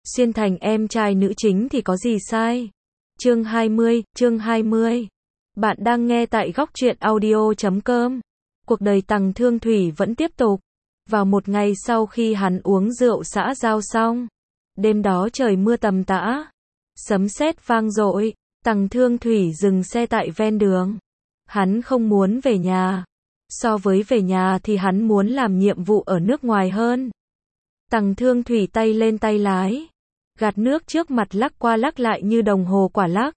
xuyên thành em trai nữ chính thì có gì sai. Chương 20. Bạn đang nghe tại góc truyện audio.com. Cuộc đời Tằng Thương Thủy vẫn tiếp tục. Vào một ngày sau khi hắn uống rượu xã giao xong, đêm đó trời mưa tầm tã, sấm sét vang dội, Tằng Thương Thủy dừng xe tại ven đường. Hắn không muốn về nhà. So với về nhà thì hắn muốn làm nhiệm vụ ở nước ngoài hơn. Tằng Thương Thủy tay lên tay lái, gạt nước trước mặt lắc qua lắc lại như đồng hồ quả lắc.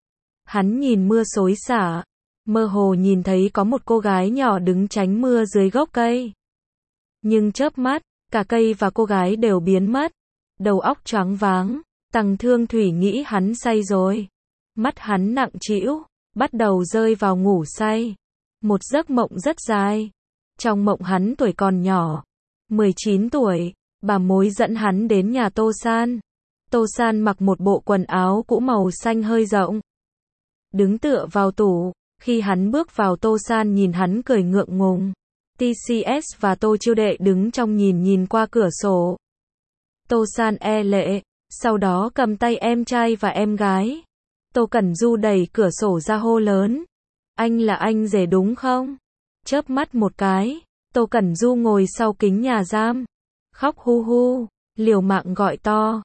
Hắn nhìn mưa xối xả, mơ hồ nhìn thấy có một cô gái nhỏ đứng tránh mưa dưới gốc cây. Nhưng chớp mắt, cả cây và cô gái đều biến mất. Đầu óc choáng váng, Tằng Thương Thủy nghĩ hắn say rồi. Mắt hắn nặng trĩu, bắt đầu rơi vào ngủ say. Một giấc mộng rất dài. Trong mộng hắn tuổi còn nhỏ, 19 tuổi, bà mối dẫn hắn đến nhà Tô San. Tô San mặc một bộ quần áo cũ màu xanh hơi rộng, đứng tựa vào tủ. Khi hắn bước vào, Tô San nhìn hắn cười ngượng ngùng. TCS và Tô Chiêu Đệ đứng trong nhìn qua cửa sổ. Tô San e lệ, sau đó cầm tay em trai và em gái. Tô Cẩn Du đẩy cửa sổ ra hô lớn: "Anh là anh rể đúng không?" Chớp mắt một cái, Tô Cẩn Du ngồi sau kính nhà giam, khóc hu hu, liều mạng gọi to: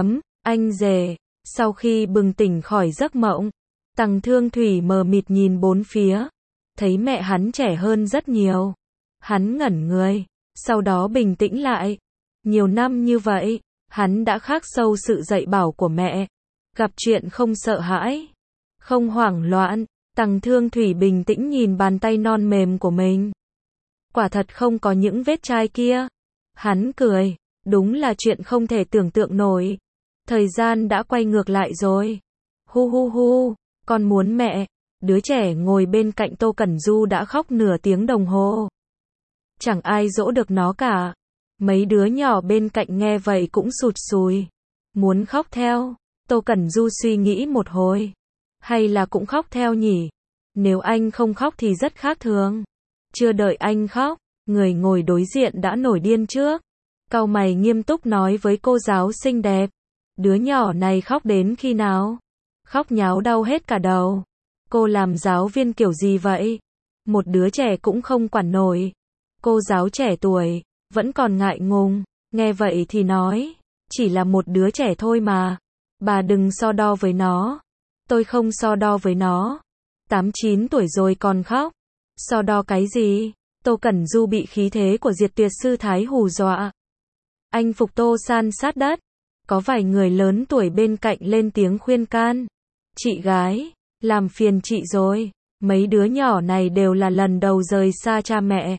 Anh rể." Sau khi bừng tỉnh khỏi giấc mộng, Tằng Thương Thủy mờ mịt nhìn bốn phía, thấy mẹ hắn trẻ hơn rất nhiều. Hắn ngẩn người, sau đó bình tĩnh lại. Nhiều năm như vậy, hắn đã khắc sâu sự dạy bảo của mẹ. Gặp chuyện không sợ hãi, không hoảng loạn. Tằng Thương Thủy bình tĩnh nhìn bàn tay non mềm của mình. Quả thật không có những vết chai kia. Hắn cười, đúng là chuyện không thể tưởng tượng nổi. Thời gian đã quay ngược lại rồi. Hu hu hu, con muốn mẹ. Đứa trẻ ngồi bên cạnh Tô Cẩn Du đã khóc nửa tiếng đồng hồ. Chẳng ai dỗ được nó cả. Mấy đứa nhỏ bên cạnh nghe vậy cũng sụt sùi, muốn khóc theo. Tô Cẩn Du suy nghĩ một hồi. Hay là cũng khóc theo nhỉ? Nếu anh không khóc thì rất khác thường. Chưa đợi anh khóc, người ngồi đối diện đã nổi điên trước. Cau mày nghiêm túc nói với cô giáo xinh đẹp: "Đứa nhỏ này khóc đến khi nào?" "Khóc nháo đau hết cả đầu." "Cô làm giáo viên kiểu gì vậy? Một đứa trẻ cũng không quản nổi." Cô giáo trẻ tuổi vẫn còn ngại ngùng, nghe vậy thì nói: "Chỉ là một đứa trẻ thôi mà. Bà đừng so đo với nó." "Tôi không so đo với nó. 8-9 tuổi rồi còn khóc. So đo cái gì?" Tô Cẩn Du bị khí thế của Diệt Tuyệt Sư Thái hù dọa. Anh phục Tô San sát đất. Có vài người lớn tuổi bên cạnh lên tiếng khuyên can: "Chị gái, làm phiền chị rồi. Mấy đứa nhỏ này đều là lần đầu rời xa cha mẹ.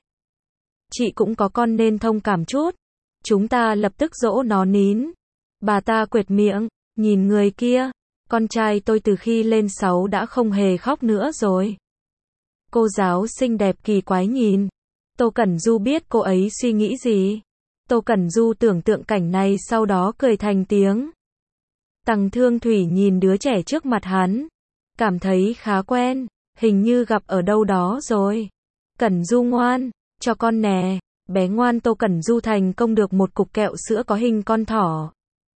Chị cũng có con nên thông cảm chút. Chúng ta lập tức dỗ nó nín." Bà ta quệt miệng, nhìn người kia: "Con trai tôi từ khi lên 6 đã không hề khóc nữa rồi." Cô giáo xinh đẹp kỳ quái nhìn. Tô Cẩn Du biết cô ấy suy nghĩ gì. Tô Cẩn Du tưởng tượng cảnh này sau đó cười thành tiếng. Tằng Thương Thủy nhìn đứa trẻ trước mặt hắn, cảm thấy khá quen, hình như gặp ở đâu đó rồi. "Cẩn Du ngoan, cho con nè." Bé ngoan. Tô Cẩn Du thành công được một cục kẹo sữa có hình con thỏ.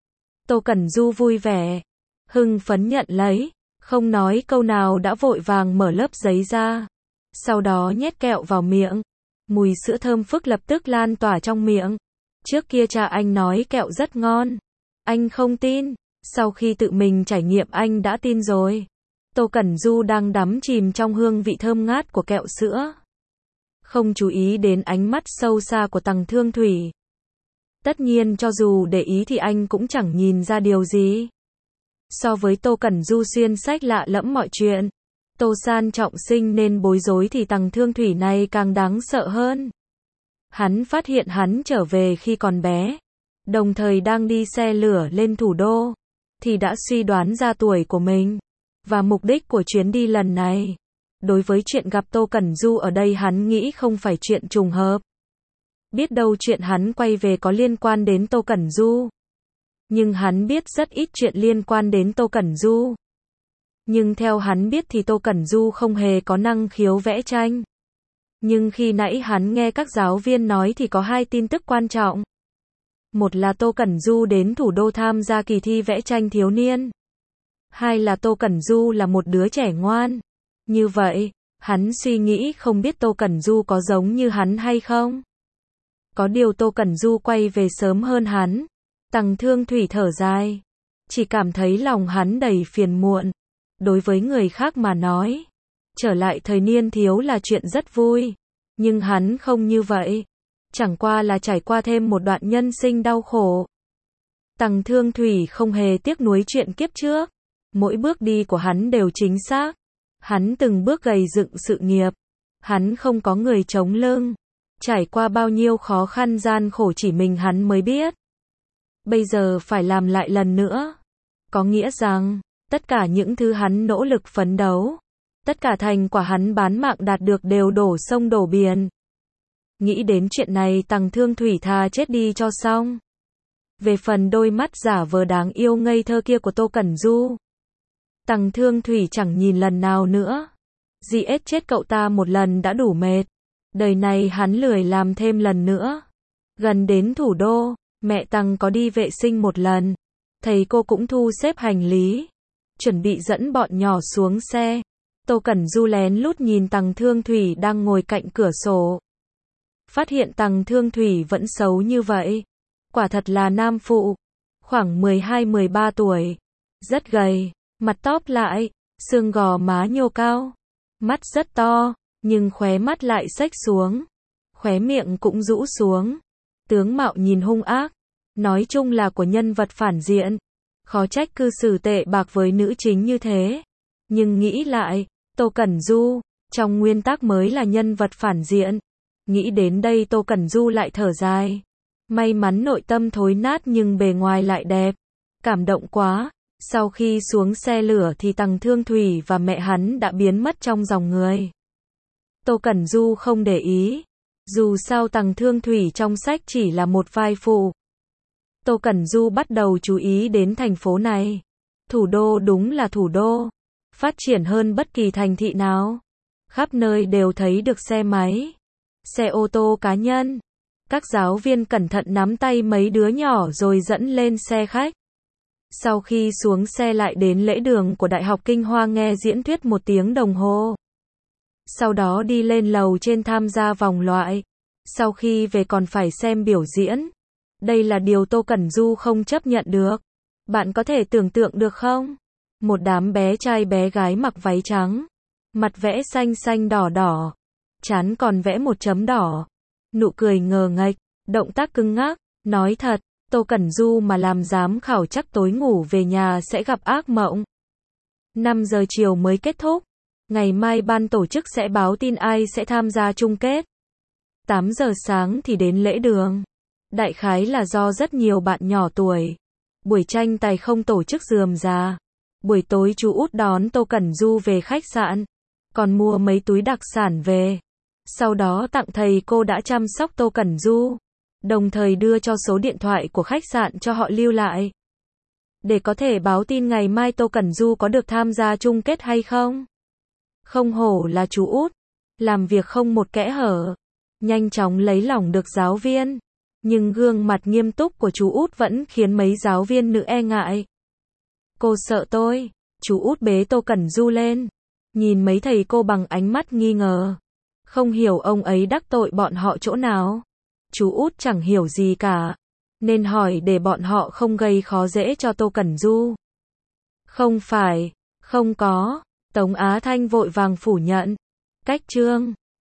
Tô Cẩn Du vui vẻ, hưng phấn nhận lấy, không nói câu nào đã vội vàng mở lớp giấy ra. Sau đó nhét kẹo vào miệng. Mùi sữa thơm phức lập tức lan tỏa trong miệng. Trước kia cha anh nói kẹo rất ngon. Anh không tin. Sau khi tự mình trải nghiệm anh đã tin rồi. Tô Cẩn Du đang đắm chìm trong hương vị thơm ngát của kẹo sữa, không chú ý đến ánh mắt sâu xa của Tằng Thương Thủy. Tất nhiên cho dù để ý thì anh cũng chẳng nhìn ra điều gì. So với Tô Cẩn Du xuyên sách lạ lẫm mọi chuyện, Tô San trọng sinh nên bối rối, thì Tằng Thương Thủy này càng đáng sợ hơn. Hắn phát hiện hắn trở về khi còn bé, đồng thời đang đi xe lửa lên thủ đô, thì đã suy đoán ra tuổi của mình và mục đích của chuyến đi lần này. Đối với chuyện gặp Tô Cẩn Du ở đây, hắn nghĩ không phải chuyện trùng hợp. Biết đâu chuyện hắn quay về có liên quan đến Tô Cẩn Du. Nhưng hắn biết rất ít chuyện liên quan đến Tô Cẩn Du. Nhưng theo hắn biết thì Tô Cẩn Du không hề có năng khiếu vẽ tranh. Nhưng khi nãy hắn nghe các giáo viên nói thì có hai tin tức quan trọng. Một là Tô Cẩn Du đến thủ đô tham gia kỳ thi vẽ tranh thiếu niên. Hai là Tô Cẩn Du là một đứa trẻ ngoan. Như vậy, hắn suy nghĩ không biết Tô Cẩn Du có giống như hắn hay không. Có điều Tô Cẩn Du quay về sớm hơn hắn. Tằng Thương Thủy thở dài. Chỉ cảm thấy lòng hắn đầy phiền muộn. Đối với người khác mà nói, trở lại thời niên thiếu là chuyện rất vui. Nhưng hắn không như vậy. Chẳng qua là trải qua thêm một đoạn nhân sinh đau khổ. Tằng Thương Thủy không hề tiếc nuối chuyện kiếp trước. Mỗi bước đi của hắn đều chính xác. Hắn từng bước gầy dựng sự nghiệp. Hắn không có người chống lưng. Trải qua bao nhiêu khó khăn gian khổ chỉ mình hắn mới biết. Bây giờ phải làm lại lần nữa. Có nghĩa rằng, tất cả những thứ hắn nỗ lực phấn đấu, tất cả thành quả hắn bán mạng đạt được đều đổ sông đổ biển. Nghĩ đến chuyện này Tằng Thương Thủy thà chết đi cho xong. Về phần đôi mắt giả vờ đáng yêu ngây thơ kia của Tô Cẩn Du, Tằng Thương Thủy chẳng nhìn lần nào nữa. Giết chết cậu ta một lần đã đủ mệt. Đời này hắn lười làm thêm lần nữa. Gần đến thủ đô, mẹ Tằng có đi vệ sinh một lần. Thầy cô cũng thu xếp hành lý. Chuẩn bị dẫn bọn nhỏ xuống xe. Tô Cẩn Du lén lút nhìn Tằng Thương Thủy đang ngồi cạnh cửa sổ. Phát hiện Tằng Thương Thủy vẫn xấu như vậy. Quả thật là nam phụ. Khoảng 12-13 tuổi. Rất gầy. Mặt tóp lại. Xương gò má nhô cao. Mắt rất to. Nhưng khóe mắt lại xếch xuống. Khóe miệng cũng rũ xuống. Tướng mạo nhìn hung ác. Nói chung là của nhân vật phản diện. Khó trách cư xử tệ bạc với nữ chính như thế. Nhưng nghĩ lại, Tô Cẩn Du, trong nguyên tắc mới là nhân vật phản diện. Nghĩ đến đây Tô Cẩn Du lại thở dài. May mắn nội tâm thối nát nhưng bề ngoài lại đẹp. Cảm động quá. Sau khi xuống xe lửa thì Tằng Thương Thủy và mẹ hắn đã biến mất trong dòng người. Tô Cẩn Du không để ý. Dù sao Tằng Thương Thủy trong sách chỉ là một vai phụ. Tô Cẩn Du bắt đầu chú ý đến thành phố này. Thủ đô đúng là thủ đô. Phát triển hơn bất kỳ thành thị nào. Khắp nơi đều thấy được xe máy. Xe ô tô cá nhân. Các giáo viên cẩn thận nắm tay mấy đứa nhỏ rồi dẫn lên xe khách. Sau khi xuống xe lại đến lễ đường của Đại học Kinh Hoa nghe diễn thuyết 1 tiếng đồng hồ. Sau đó đi lên lầu trên tham gia vòng loại. Sau khi về còn phải xem biểu diễn. Đây là điều Tô Cẩn Du không chấp nhận được. Bạn có thể tưởng tượng được không? Một đám bé trai bé gái mặc váy trắng. Mặt vẽ xanh xanh đỏ đỏ. Trán còn vẽ một chấm đỏ. Nụ cười ngờ nghệch. Động tác cứng ngắc. Nói thật, Tô Cẩn Du mà làm giám khảo chắc tối ngủ về nhà sẽ gặp ác mộng. 5 giờ chiều mới kết thúc. Ngày mai ban tổ chức sẽ báo tin ai sẽ tham gia chung kết. 8 giờ sáng thì đến lễ đường. Đại khái là do rất nhiều bạn nhỏ tuổi. Buổi tranh tài không tổ chức rườm rà. Buổi tối chú út đón Tô Cẩn Du về khách sạn. Còn mua mấy túi đặc sản về. Sau đó tặng thầy cô đã chăm sóc Tô Cẩn Du. Đồng thời đưa cho số điện thoại của khách sạn cho họ lưu lại. Để có thể báo tin ngày mai Tô Cẩn Du có được tham gia chung kết hay không. Không hổ là chú út. Làm việc không một kẽ hở. Nhanh chóng lấy lòng được giáo viên. Nhưng gương mặt nghiêm túc của chú út vẫn khiến mấy giáo viên nữ e ngại. Cô sợ tôi. Chú út bế Tô Cẩn Du lên. Nhìn mấy thầy cô bằng ánh mắt nghi ngờ. Không hiểu ông ấy đắc tội bọn họ chỗ nào. Chú út chẳng hiểu gì cả. Nên hỏi để bọn họ không gây khó dễ cho Tô Cẩn Du. Không phải. Không có. Tống Á Thanh vội vàng phủ nhận. Cách chương.